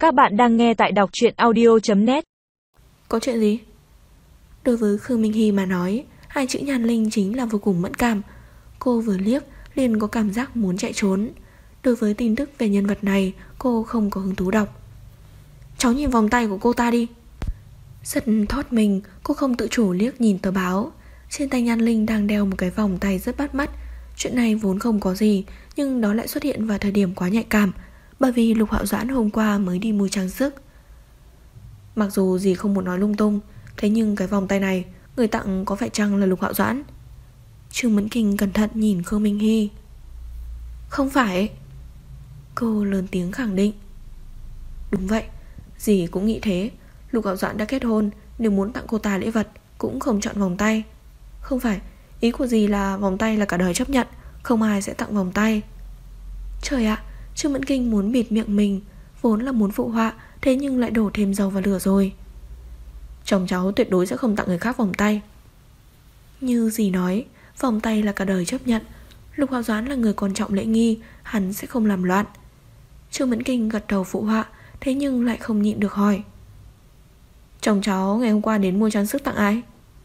Các bạn đang nghe tại đọc truyện audio.net. Có chuyện gì? Đối với Khương Minh Hy mà nói, hai chữ Nhan Linh chính là vô cùng mẫn cảm. Cô vừa liếc liền có cảm giác muốn chạy trốn. Đối với tin tức về nhân vật này, cô không có hứng thú đọc. Cháu nhìn vòng tay của cô ta đi. Giật thót mình, cô không tự chủ liếc nhìn tờ báo. Trên tay Nhan Linh đang đeo một cái vòng tay rất bắt mắt. Chuyện này vốn không có gì, nhưng đó lại xuất hiện vào thời điểm quá nhạy cảm, bởi vì Lục Hạo Doãn hôm qua mới đi mua trang sức. Mặc dù gì không muốn nói lung tung, thế nhưng cái vòng tay này người tặng có phải chăng là Lục Hạo Doãn? Trương Mẫn Kinh cẩn thận nhìn Khương Minh Hy. Không phải. Cô lớn tiếng khẳng định. Đúng vậy, dì cũng nghĩ thế. Lục Hạo Doãn đã kết hôn, nếu muốn tặng cô ta lễ vật cũng không chọn vòng tay. Không phải, ý của dì là vòng tay là cả đời chấp nhận, không ai sẽ tặng vòng tay. Trời ạ, Trương Mẫn Kinh muốn bịt miệng mình, vốn là muốn phụ họa, thế nhưng lại đổ thêm dầu vào lửa rồi. Chồng cháu tuyệt đối sẽ không tặng người khác vòng tay. Như dì nói, vòng tay là cả đời chấp nhận. Lục Hạo Doãn là người quan trọng lễ nghi, hắn sẽ không làm loạn. Trương Mẫn Kinh gật đầu phụ họa, thế nhưng lại không nhịn được hỏi. Chồng cháu ngày hôm qua đến mua trang sức tặng ai?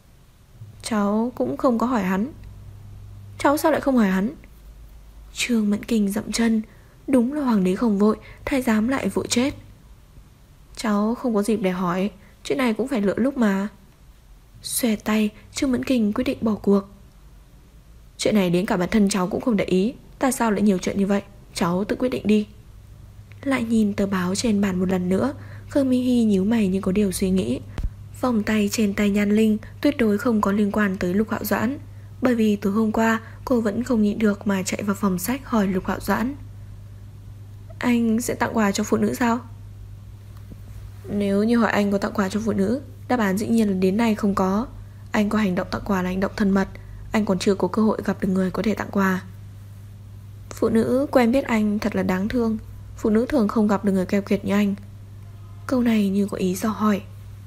Cháu cũng không có hỏi hắn. Cháu sao lại không hỏi hắn? Trương Mẫn Kinh dậm chân. Đúng là hoàng đế không vội, thái giám lại vội chết. Cháu không có dịp để hỏi, chuyện này cũng phải lựa lúc mà. Xòe tay, Trương Mẫn Kinh quyết định bỏ cuộc. Chuyện này đến cả bản thân cháu cũng không để ý, tại sao lại nhiều chuyện như vậy? Cháu tự quyết định đi. Lại nhìn tờ báo trên bàn một lần nữa, Khương Minh Hy nhíu mày như có điều suy nghĩ. Vòng tay trên tay Nhan Linh tuyệt đối không có liên quan tới Lục Hạo Doãn, bởi vì từ hôm qua cô vẫn không nhịn được mà chạy vào phòng sách hỏi Lục Hạo Doãn. Anh sẽ tặng quà cho phụ nữ sao? Nếu như hỏi anh có tặng quà cho phụ nữ, đáp án dĩ nhiên là đến nay không có. Anh có hành động tặng quà là hành động thân mật, anh còn chưa có cơ hội gặp được người có thể tặng quà. Phụ nữ quen biết anh thật là đáng thương. Phụ nữ thường không gặp được người keo kiệt như anh. Câu này như có ý dò hỏi.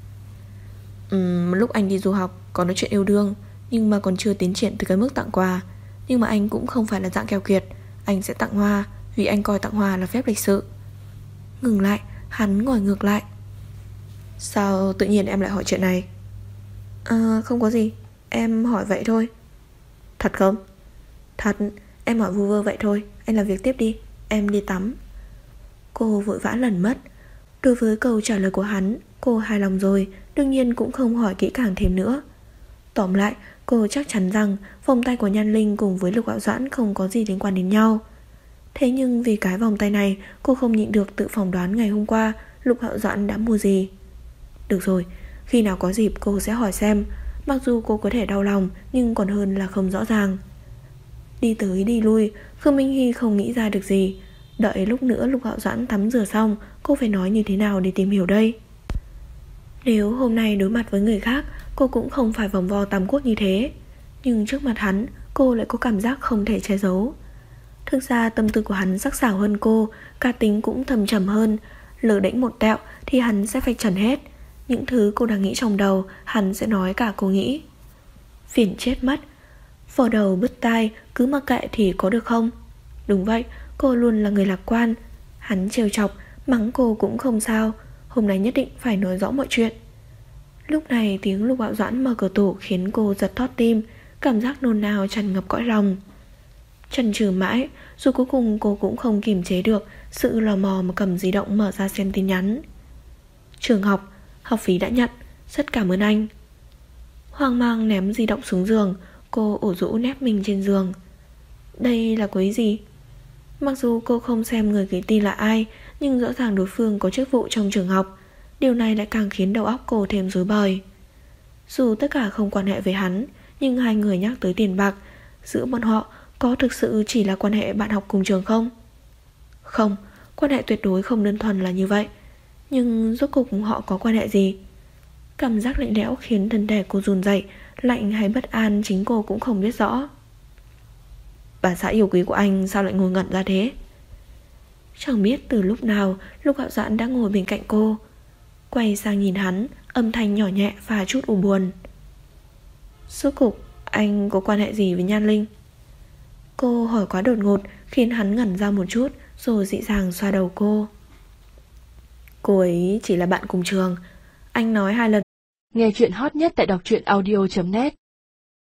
Lúc anh đi du học có nói chuyện yêu đương, nhưng mà còn chưa tiến triển từ cái mức tặng quà. Nhưng mà anh cũng không phải là dạng keo kiệt. Anh sẽ tặng hoa, vì anh coi tặng hoa là phép lịch sự. Ngừng lại, hắn ngồi ngược lại. Sao tự nhiên em lại hỏi chuyện này? Không có gì, em hỏi vậy thôi. Thật không? Thật, em hỏi vu vơ vậy thôi. Anh làm việc tiếp đi, em đi tắm. Cô vội vã lần mất. Đối với câu trả lời của hắn, cô hài lòng rồi, đương nhiên cũng không hỏi kỹ càng thêm nữa. Tóm lại, cô chắc chắn rằng vòng tay của Nhan Linh cùng với Lục Hạo Doãn không có gì liên quan đến nhau. Thế nhưng vì cái vòng tay này, cô không nhịn được tự phỏng đoán ngày hôm qua Lục Hạo Doãn đã mua gì. Được rồi, khi nào có dịp cô sẽ hỏi xem. Mặc dù cô có thể đau lòng, nhưng còn hơn là không rõ ràng. Đi tới đi lui, Khương Minh Hy không nghĩ ra được gì. Đợi lúc nữa Lục Hạo Doãn tắm rửa xong, cô phải nói như thế nào để tìm hiểu đây? Nếu hôm nay đối mặt với người khác, cô cũng không phải vòng vo tam quốc như thế. Nhưng trước mặt hắn, cô lại có cảm giác không thể che giấu. Thực ra tâm tư của hắn sắc sảo hơn cô, cá tính cũng thầm trầm hơn. Lỡ đánh một tẹo thì hắn sẽ vạch trần hết. Những thứ cô đang nghĩ trong đầu, hắn sẽ nói cả cô nghĩ. Phiền chết mất. Vò đầu bứt tai, cứ mặc kệ thì có được không? Đúng vậy, cô luôn là người lạc quan. Hắn trêu chọc, mắng cô cũng không sao. Hôm nay nhất định phải nói rõ mọi chuyện. Lúc này tiếng Lục Hạo Doãn mở cửa tủ khiến cô giật thót tim, cảm giác nôn nao tràn ngập cõi lòng. Chần chừ mãi, rồi cuối cùng cô cũng không kiềm chế được sự lò mò mà cầm di động mở ra xem tin nhắn. Trường học, học phí đã nhận, rất cảm ơn anh. Hoang mang ném di động xuống giường, cô ủ rũ nép mình trên giường. Đây là quấy gì? Mặc dù cô không xem người gửi tin là ai, nhưng rõ ràng đối phương có chức vụ trong trường học. Điều này lại càng khiến đầu óc cô thêm rối bời. Dù tất cả không quan hệ với hắn, nhưng hai người nhắc tới tiền bạc, giữa bọn họ có thực sự chỉ là quan hệ bạn học cùng trường không? Không, quan hệ tuyệt đối không đơn thuần là như vậy. Nhưng rốt cuộc họ có quan hệ gì? Cảm giác lạnh lẽo khiến thân thể cô run rẩy, lạnh hay bất an chính cô cũng không biết rõ. Bà xã yêu quý của anh sao lại ngồi ngẩn ra thế? Chẳng biết từ lúc nào Lục Hạo Doãn đã ngồi bên cạnh cô. Quay sang nhìn hắn, âm thanh nhỏ nhẹ và chút u buồn. Rốt cuộc anh có quan hệ gì với Nhan Linh? Cô hỏi quá đột ngột khiến hắn ngẩn ra một chút, rồi dịu dàng xoa đầu cô. Cô ấy chỉ là bạn cùng trường. Anh nói 2 lần. Nghe chuyện hot nhất tại đọc truyện audio.net